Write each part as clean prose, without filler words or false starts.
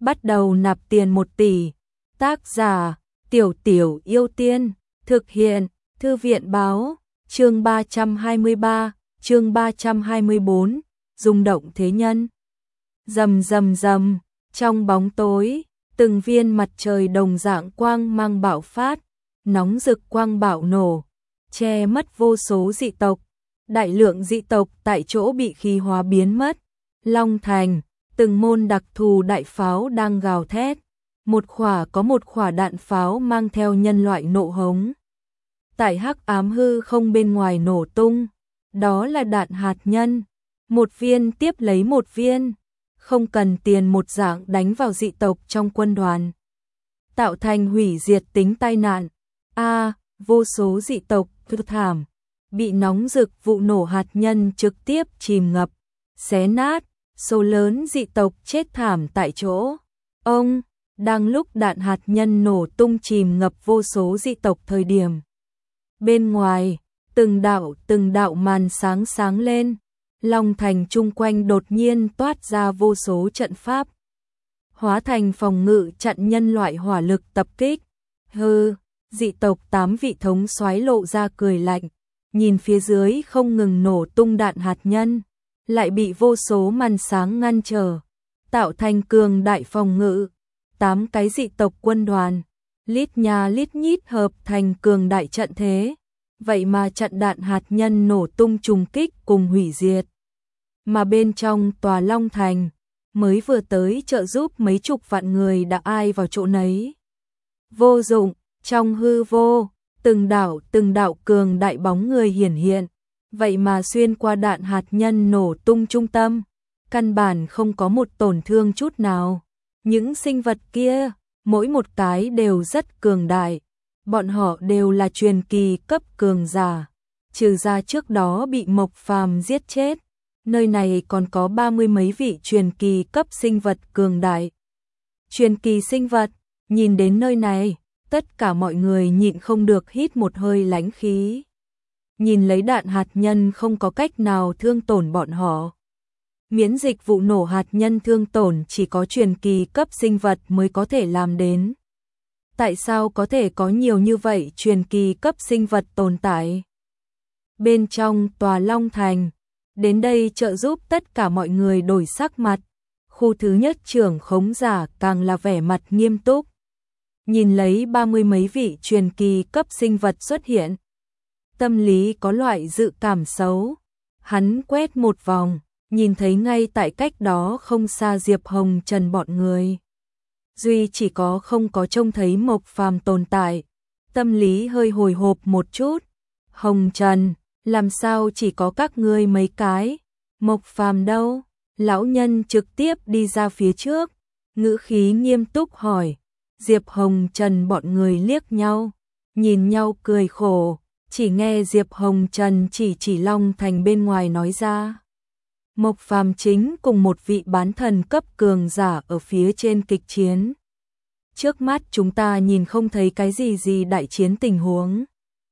bắt đầu nạp tiền 1 tỷ. Tác giả, Tiểu Tiểu Yêu Tiên, thực hiện, Thư viện báo, chương 323, chương 324, rung động thế nhân. Rầm rầm rầm, trong bóng tối, từng viên mặt trời đồng dạng quang mang bạo phát, nóng rực quang bạo nổ, che mất vô số dị tộc. Đại lượng dị tộc tại chỗ bị khí hóa biến mất. Long Thành, từng môn đặc thù đại pháo đang gào thét. Có một khỏa đạn pháo mang theo nhân loại nộ hống. Tại hắc ám hư không bên ngoài nổ tung, đó là đạn hạt nhân. Một viên tiếp lấy một viên, không cần tiền một dạng đánh vào dị tộc trong quân đoàn, tạo thành hủy diệt tính tai nạn. Vô số dị tộc thảm, bị nóng rực vụ nổ hạt nhân trực tiếp chìm ngập, xé nát, số lớn dị tộc chết thảm tại chỗ. Đang lúc đạn hạt nhân nổ tung chìm ngập vô số dị tộc thời điểm, bên ngoài, từng đạo màn sáng sáng lên, Long Thành chung quanh đột nhiên toát ra vô số trận pháp, hóa thành phòng ngự chặn nhân loại hỏa lực tập kích. Dị tộc 8 vị thống soái lộ ra cười lạnh, nhìn phía dưới không ngừng nổ tung đạn hạt nhân, lại bị vô số màn sáng ngăn trở, tạo thành cường đại phòng ngự. 8 cái dị tộc quân đoàn, lít nha lít nhít hợp thành cường đại trận thế, vậy mà chặn đạn hạt nhân nổ tung trùng kích cùng hủy diệt. Mà bên trong tòa Long Thành, mới vừa tới trợ giúp mấy chục vạn người đã ai vào chỗ nấy. Vô dụng, trong hư vô, từng đạo cường đại bóng người hiển hiện, vậy mà xuyên qua đạn hạt nhân nổ tung trung tâm, căn bản không có một tổn thương chút nào. Những sinh vật kia, mỗi một cái đều rất cường đại, bọn họ đều là truyền kỳ cấp cường giả, trừ ra trước đó bị Mộc Phàm giết chết. Nơi này còn có 30 mấy vị truyền kỳ cấp sinh vật cường đại. Truyền kỳ sinh vật, nhìn đến nơi này, tất cả mọi người nhịn không được hít một hơi lãnh khí. Nhìn lấy đạn hạt nhân không có cách nào thương tổn bọn họ. Miễn dịch vụ nổ hạt nhân thương tổn chỉ có truyền kỳ cấp sinh vật mới có thể làm đến. Tại sao có thể có nhiều như vậy truyền kỳ cấp sinh vật tồn tại? Bên trong tòa Long Thành, đến đây trợ giúp tất cả mọi người đổi sắc mặt. Khu thứ nhất trưởng khống giả càng là vẻ mặt nghiêm túc. Nhìn lấy 30 mấy vị truyền kỳ cấp sinh vật xuất hiện, tâm lý có loại dự cảm xấu. Hắn quét một vòng, nhìn thấy ngay tại cách đó không xa Diệp Hồng Trần bọn người. Duy chỉ có không có trông thấy Mộc Phàm tồn tại, tâm lý hơi hồi hộp một chút. Hồng Trần, làm sao chỉ có các ngươi mấy cái? Mộc Phàm đâu? Lão nhân trực tiếp đi ra phía trước, ngữ khí nghiêm túc hỏi. Diệp Hồng Trần bọn người liếc nhau, nhìn nhau cười khổ, chỉ nghe Diệp Hồng Trần chỉ Long Thành bên ngoài nói ra. Mộc Phàm chính cùng một vị bán thần cấp cường giả ở phía trên kịch chiến. Trước mắt chúng ta nhìn không thấy cái gì đại chiến tình huống.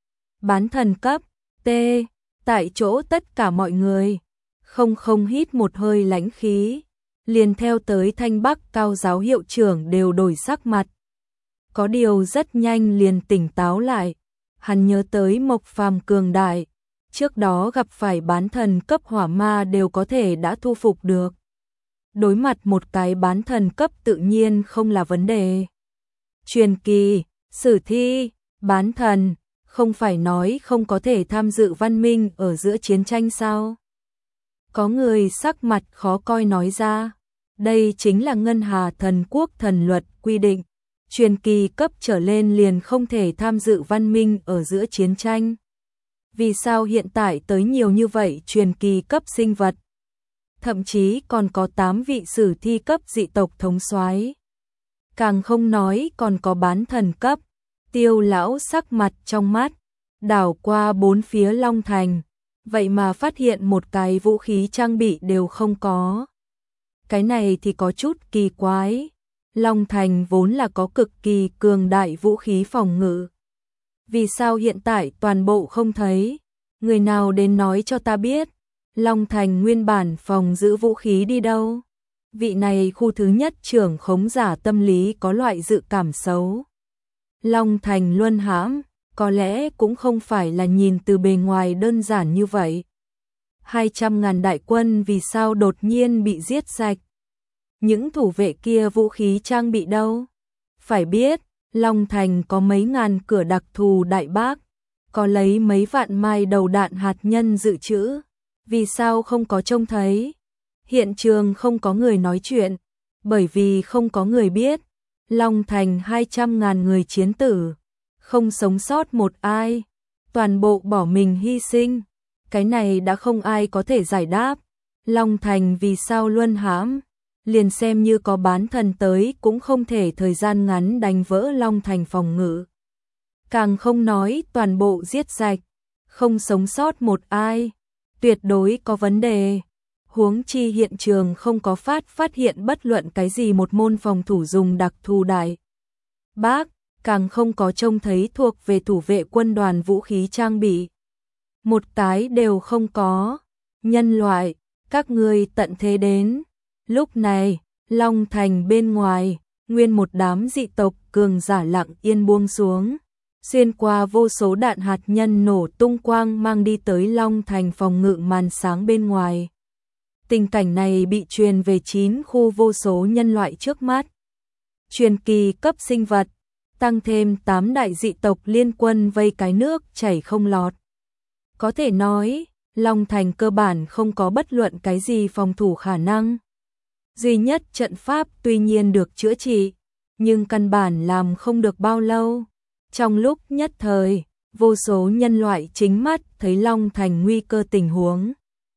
Bán thần cấp, tại chỗ tất cả mọi người, không hít một hơi lãnh khí, liền theo tới Thanh Bắc Cao giáo hiệu trưởng đều đổi sắc mặt. Có điều rất nhanh liền tỉnh táo lại, hắn nhớ tới Mộc Phàm cường đại, trước đó gặp phải bán thần cấp hỏa ma đều có thể đã thu phục được. Đối mặt một cái bán thần cấp tự nhiên không là vấn đề. Truyền kỳ, sử thi, bán thần, không phải nói không có thể tham dự văn minh ở giữa chiến tranh sao? Có người sắc mặt khó coi nói ra, đây chính là Ngân Hà Thần Quốc thần luật quy định, truyền kỳ cấp trở lên liền không thể tham dự văn minh ở giữa chiến tranh. Vì sao hiện tại tới nhiều như vậy truyền kỳ cấp sinh vật? Thậm chí còn có 8 vị sử thi cấp dị tộc thống soái. Càng không nói còn có bán thần cấp. Tiêu lão sắc mặt trong mắt, đảo qua bốn phía Long Thành, vậy mà phát hiện một cái vũ khí trang bị đều không có. Cái này thì có chút kỳ quái. Long Thành vốn là có cực kỳ cường đại vũ khí phòng ngự. Vì sao hiện tại toàn bộ không thấy? Người nào đến nói cho ta biết, Long Thành nguyên bản phòng giữ vũ khí đi đâu? Vị này khu thứ nhất trưởng khống giả tâm lý có loại dự cảm xấu. Long Thành luân hãm, có lẽ cũng không phải là nhìn từ bề ngoài đơn giản như vậy. 200.000 đại quân vì sao đột nhiên bị giết sạch? Những thủ vệ kia vũ khí trang bị đâu? Phải biết, Long Thành có mấy ngàn cửa đặc thù đại bác, có lấy mấy vạn mai đầu đạn hạt nhân dự trữ. Vì sao không có trông thấy? Hiện trường không có người nói chuyện, bởi vì không có người biết. Long Thành 200.000 người chiến tử, không sống sót một ai, toàn bộ bỏ mình hy sinh. Cái này đã không ai có thể giải đáp. Long Thành vì sao luân hãm? Liền xem như có bán thần tới cũng không thể thời gian ngắn đánh vỡ Long Thành phòng ngự. Càng không nói toàn bộ giết sạch, không sống sót một ai, tuyệt đối có vấn đề. Huống chi hiện trường không có phát hiện bất luận cái gì một môn phòng thủ dùng đặc thù đại bác, càng không có trông thấy thuộc về thủ vệ quân đoàn vũ khí trang bị. Một cái đều không có. Nhân loại, các ngươi tận thế đến. Lúc này, Long Thành bên ngoài, nguyên một đám dị tộc cường giả lặng yên buông xuống. Xuyên qua vô số đạn hạt nhân nổ tung quang mang đi tới Long Thành phòng ngự màn sáng bên ngoài. Tình cảnh này bị truyền về 9 khu vô số nhân loại trước mắt. Truyền kỳ cấp sinh vật, tăng thêm 8 đại dị tộc liên quân vây cái nước chảy không lọt. Có thể nói, Long Thành cơ bản không có bất luận cái gì phòng thủ khả năng. Duy nhất trận pháp tuy nhiên được chữa trị, nhưng căn bản làm không được bao lâu. Trong lúc nhất thời, vô số nhân loại chính mắt thấy Long Thành nguy cơ tình huống.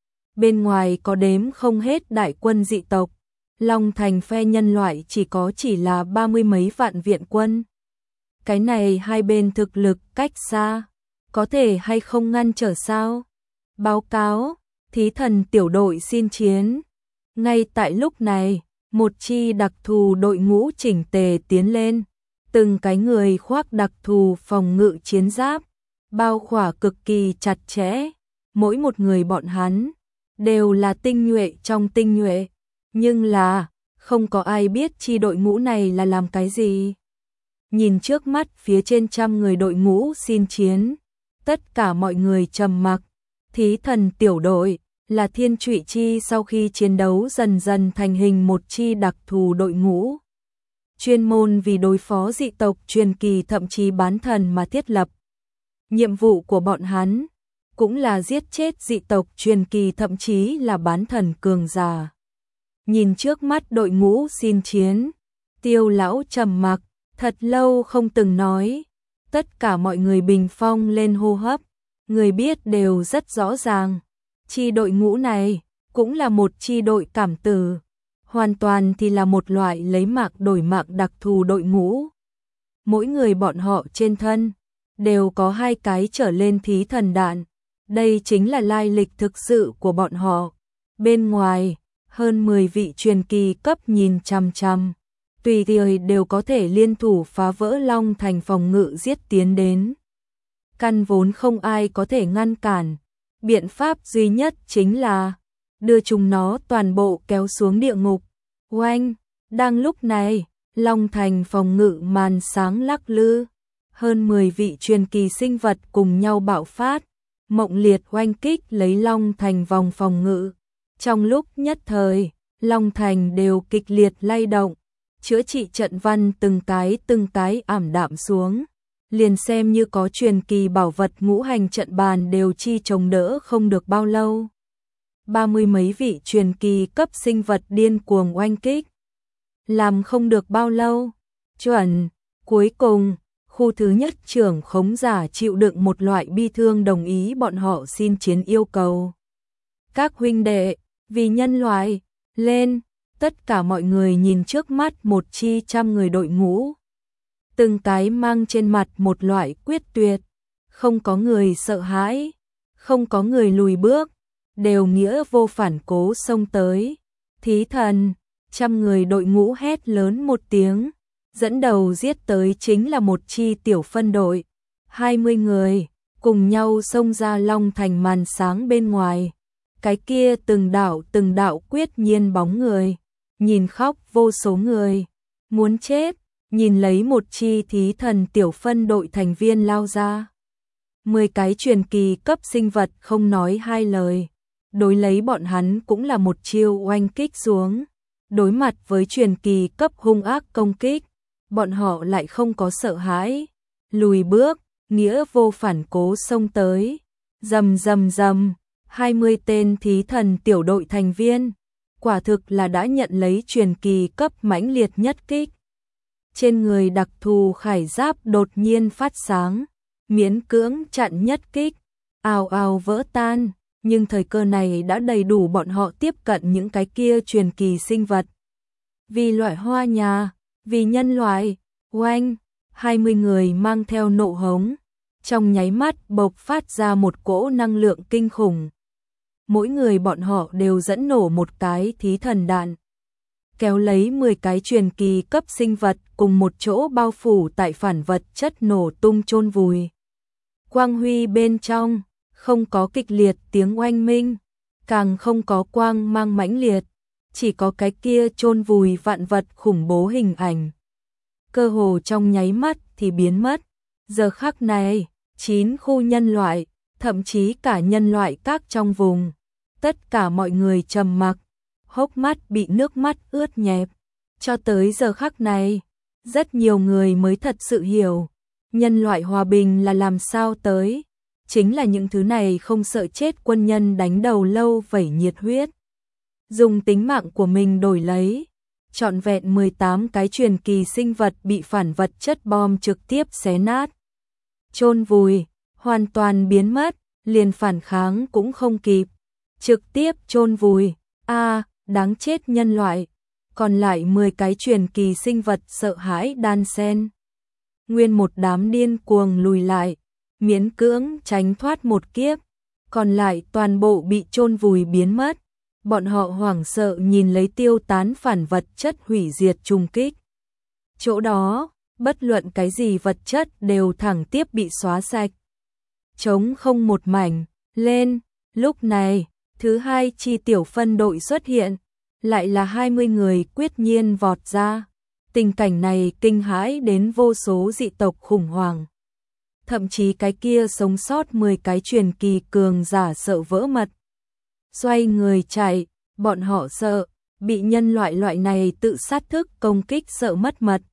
Bên ngoài có đếm không hết đại quân dị tộc, Long Thành phe nhân loại chỉ là 30 mấy vạn viện quân. Cái này hai bên thực lực cách xa, có thể hay không ngăn trở sao? Báo cáo, thí thần tiểu đội xin chiến. Ngay tại lúc này, một chi đặc thù đội ngũ chỉnh tề tiến lên, từng cái người khoác đặc thù phòng ngự chiến giáp, bao khỏa cực kỳ chặt chẽ, mỗi một người bọn hắn đều là tinh nhuệ trong tinh nhuệ, nhưng là không có ai biết chi đội ngũ này là làm cái gì. Nhìn trước mắt phía trên trăm người đội ngũ xin chiến, tất cả mọi người trầm mặc. Thí thần tiểu đội là thiên trụy chi sau khi chiến đấu dần dần thành hình một chi đặc thù đội ngũ. Chuyên môn vì đối phó dị tộc truyền kỳ thậm chí bán thần mà thiết lập. Nhiệm vụ của bọn hắn cũng là giết chết dị tộc truyền kỳ thậm chí là bán thần cường giả. Nhìn trước mắt đội ngũ xin chiến, Tiêu lão trầm mặc, thật lâu không từng nói. Tất cả mọi người bình phong lên hô hấp, người biết đều rất rõ ràng. Chi đội ngũ này cũng là một chi đội cảm tử, hoàn toàn thì là một loại lấy mạng đổi mạng đặc thù đội ngũ. Mỗi người bọn họ trên thân đều có 2 cái trở lên thí thần đạn, đây chính là lai lịch thực sự của bọn họ. Bên ngoài, hơn 10 vị truyền kỳ cấp nhìn chằm chằm, tùy thời đều có thể liên thủ phá vỡ Long Thành phòng ngự giết tiến đến. Căn vốn không ai có thể ngăn cản, biện pháp duy nhất chính là đưa chúng nó toàn bộ kéo xuống địa ngục. Oanh, đang lúc này, Long Thành phòng ngự màn sáng lắc lư, hơn 10 vị truyền kỳ sinh vật cùng nhau bạo phát, mộng liệt oanh kích lấy Long Thành vòng phòng ngự. Trong lúc nhất thời, Long Thành đều kịch liệt lay động, chữa trị trận văn từng cái ảm đạm xuống. Liền xem như có truyền kỳ bảo vật ngũ hành trận bàn đều chi chống đỡ không được bao lâu. 30 mấy vị truyền kỳ cấp sinh vật điên cuồng oanh kích. Làm không được bao lâu. Chuẩn, cuối cùng, khu thứ nhất trưởng khống giả chịu đựng một loại bi thương đồng ý bọn họ xin chiến yêu cầu. Các huynh đệ, vì nhân loại, lên, tất cả mọi người nhìn trước mắt một chi trăm người đội ngũ. Từng cái mang trên mặt một loại quyết tuyệt, không có người sợ hãi, không có người lùi bước, đều nghĩa vô phản cố xông tới. Thí thần, trăm người đội ngũ hét lớn một tiếng, dẫn đầu giết tới chính là một chi tiểu phân đội, 20 người, cùng nhau xông ra Long Thành màn sáng bên ngoài. Cái kia từng đạo quyết nhiên bóng người, nhìn khóc vô số người, muốn chết, nhìn lấy một chi thí thần tiểu phân đội thành viên lao ra. 10 cái truyền kỳ cấp sinh vật không nói hai lời, đối lấy bọn hắn cũng là một chiêu oanh kích xuống. Đối mặt với truyền kỳ cấp hung ác công kích, bọn họ lại không có sợ hãi, lùi bước, nghĩa vô phản cố xông tới. Rầm rầm rầm, 20 tên thí thần tiểu đội thành viên, quả thực là đã nhận lấy truyền kỳ cấp mãnh liệt nhất kích. Trên người đặc thù khải giáp đột nhiên phát sáng, miễn cưỡng chặn nhất kích, ào ào vỡ tan, nhưng thời cơ này đã đầy đủ bọn họ tiếp cận những cái kia truyền kỳ sinh vật. Vì loại hoa nhà, vì nhân loại, oanh, 20 người mang theo nộ hống, trong nháy mắt bộc phát ra một cỗ năng lượng kinh khủng. Mỗi người bọn họ đều dẫn nổ một cái thí thần đạn, kéo lấy 10 cái truyền kỳ cấp sinh vật cùng một chỗ bao phủ tại phản vật chất nổ tung chôn vùi. Quang huy bên trong, không có kịch liệt tiếng oanh minh, càng không có quang mang mãnh liệt, chỉ có cái kia chôn vùi vạn vật khủng bố hình ảnh. Cơ hồ trong nháy mắt thì biến mất. Giờ khắc này, 9 khu nhân loại, thậm chí cả nhân loại các trong vùng, tất cả mọi người trầm mặc, hốc mắt bị nước mắt ướt nhẹp. Cho tới giờ khắc này, rất nhiều người mới thật sự hiểu, nhân loại hòa bình là làm sao tới. Chính là những thứ này không sợ chết quân nhân đánh đầu lâu vẩy nhiệt huyết, dùng tính mạng của mình đổi lấy. Trọn vẹn 18 cái truyền kỳ sinh vật bị phản vật chất bom trực tiếp xé nát, chôn vùi, hoàn toàn biến mất, liền phản kháng cũng không kịp, trực tiếp chôn vùi. Đáng chết nhân loại. Còn lại 10 cái truyền kỳ sinh vật sợ hãi đan xen, nguyên một đám điên cuồng lùi lại, miễn cưỡng tránh thoát một kiếp, còn lại toàn bộ bị chôn vùi biến mất. Bọn họ hoảng sợ nhìn lấy tiêu tán phản vật chất hủy diệt trùng kích. Chỗ đó, bất luận cái gì vật chất đều thẳng tiếp bị xóa sạch, trống không một mảnh. Lên, lúc này, thứ hai chi tiểu phân đội xuất hiện, lại là 20 người quyết nhiên vọt ra. Tình cảnh này kinh hãi đến vô số dị tộc khủng hoảng. Thậm chí cái kia sống sót 10 cái truyền kỳ cường giả sợ vỡ mật. Xoay người chạy, bọn họ sợ, bị nhân loại loại này tự sát thức công kích sợ mất mật.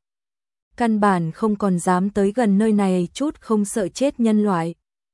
Căn bản không còn dám tới gần nơi này chút không sợ chết nhân loại.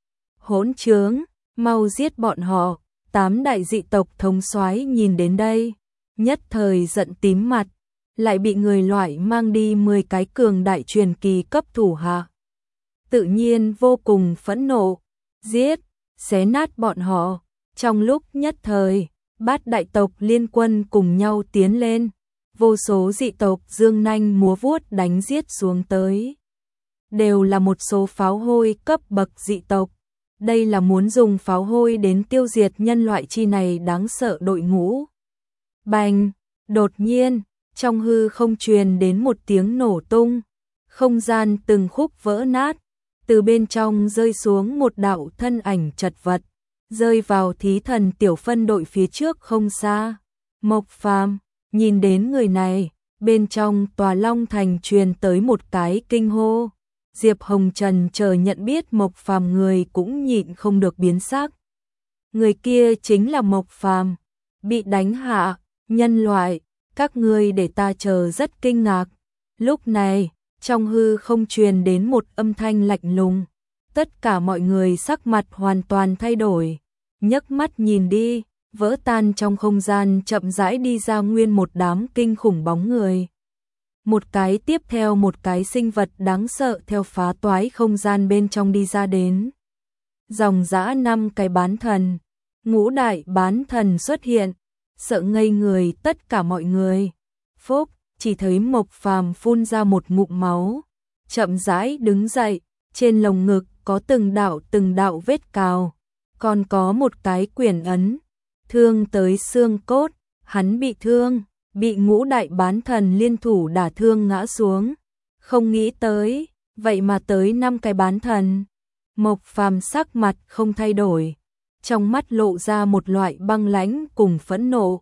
Hỗn trướng, mau giết bọn họ. 8 đại dị tộc thống soái nhìn đến đây, nhất thời giận tím mặt, lại bị người loại mang đi 10 cái cường đại truyền kỳ cấp thủ hạ. Tự nhiên vô cùng phẫn nộ, giết, xé nát bọn họ. Trong lúc nhất thời, 8 đại tộc liên quân cùng nhau tiến lên, vô số dị tộc dương nanh múa vuốt đánh giết xuống tới. Đều là một số pháo hôi cấp bậc dị tộc. Đây là muốn dùng pháo hôi đến tiêu diệt nhân loại chi này đáng sợ đội ngũ. Bành, đột nhiên, trong hư không truyền đến một tiếng nổ tung, không gian từng khúc vỡ nát, từ bên trong rơi xuống một đạo thân ảnh chật vật, rơi vào thí thần tiểu phân đội phía trước không xa. Mộc Phàm nhìn đến người này, bên trong tòa Long Thành truyền tới một cái kinh hô. Diệp Hồng Trần chờ nhận biết Mộc Phàm người cũng nhịn không được biến sắc. Người kia chính là Mộc Phàm, bị đánh hạ, nhân loại, các ngươi để ta chờ rất kinh ngạc. Lúc này, trong hư không truyền đến một âm thanh lạnh lùng, tất cả mọi người sắc mặt hoàn toàn thay đổi, nhấc mắt nhìn đi, vỡ tan trong không gian chậm rãi đi ra nguyên một đám kinh khủng bóng người. Một cái tiếp theo một cái sinh vật đáng sợ theo phá toái không gian bên trong đi ra đến. Dòng dã 5 cái bán thần, ngũ đại bán thần xuất hiện, sợ ngây người tất cả mọi người. Phúc, chỉ thấy Mộc Phàm phun ra một ngụm máu, chậm rãi đứng dậy, trên lồng ngực có từng đạo vết cào, còn có một cái quyển ấn, thương tới xương cốt, hắn bị thương. Bị ngũ đại bán thần liên thủ đả thương ngã xuống. Không nghĩ tới, vậy mà tới 5 cái bán thần. Mộc Phàm sắc mặt không thay đổi, trong mắt lộ ra một loại băng lãnh cùng phẫn nộ.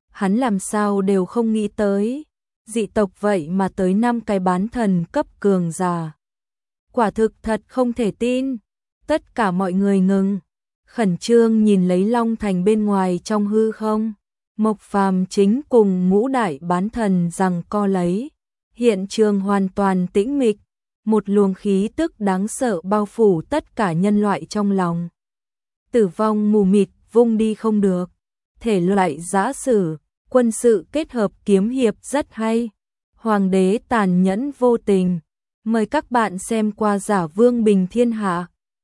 hắn làm sao đều không nghĩ tới. Dị tộc vậy mà tới 5 cái bán thần cấp cường giả. Quả thực thật không thể tin. Tất cả mọi người ngừng, khẩn trương nhìn lấy Long Thành bên ngoài trong hư không. Mộc Phàm chính cùng ngũ đại bán thần giằng co lấy. Hiện trường hoàn toàn tĩnh mịch, một luồng khí tức đáng sợ bao phủ tất cả nhân loại trong lòng. Tử vong mù mịt, vung đi không được. Thể loại giã sử, quân sự kết hợp kiếm hiệp rất hay. Hoàng đế tàn nhẫn vô tình. Mời các bạn xem qua Giả Vương Bình Thiên Hạ.